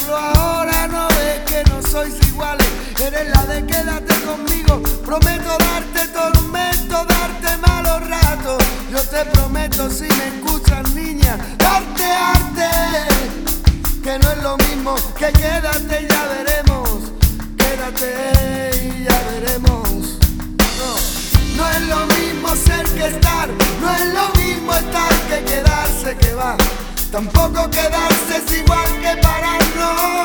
pero ahora no ves que no sois iguales. Eres la de quédate conmigo, prometo darte tormento, darte malos ratos. Yo te prometo, si me escuchas niña, darte arte, que no es lo mismo que quédate y ya veremos. Quédate y ya veremos. No es lo mismo ser que estar, no es lo mismo estar que quedarse, que va. Tampoco quedarse es igual que parar, no.